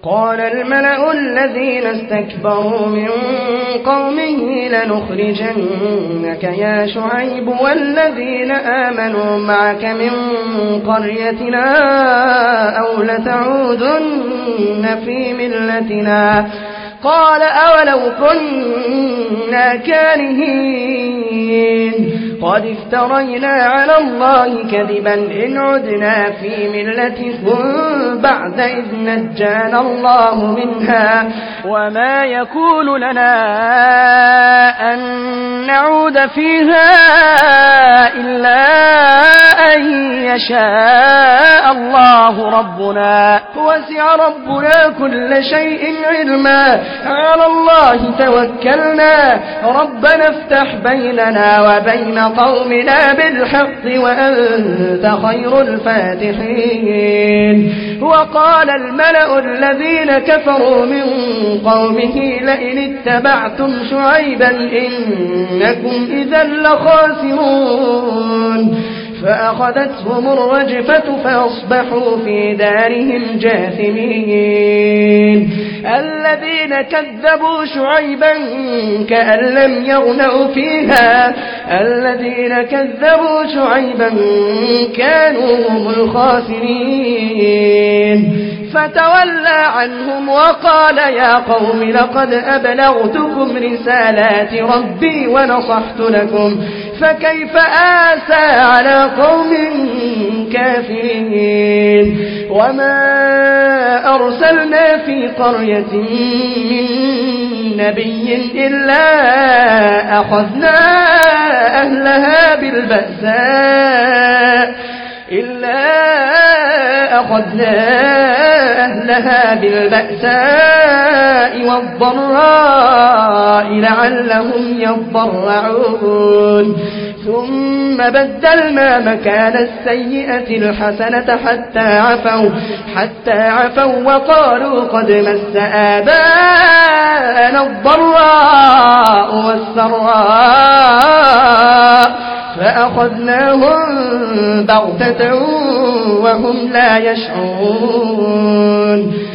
قال الملأ الذين استكبروا من قومه لنخرجنك يا شعيب والذين آمنوا معك من قريتنا أو لتعودن في ملتنا قال أولو كنا كارهين قد افترينا على الله كذبا إن عدنا في ملتكم بعد إذ نجانا الله منها وما يكون لنا أن نعود فيها إلا أن يشاء الله ربنا وسع ربنا كل شيء علما على الله توكلنا ربنا افتح بيننا وبين قومنا بالحق وأنت خير الفاتحين وقال الملأ الذين كفروا من قومه لئن اتبعتم شعيبا إنكم إذا لخاسرون فأخذتهم الرجفة فأصبحوا في دارهم جاثمين الذين كذبوا شعيبا كأن لم يغنوا فيها الذين كذبوا شعيبا كانوا هم الخاسرين فتولى عنهم وقال يا قوم لقد أبلغتكم رسالات ربي ونصحت لكم فكيف آسى على قوم كافرين وما أرسلنا في قرية من نبي إلا أخذنا أهلها بالبأساء والضراء لعلهم يضرعون ثم بدلنا مكان السيئة الحسنة حتى عفوا وقالوا قد مس آباءنا الضراء والسراء فأخذناهم بغتة وهم لا يشعرون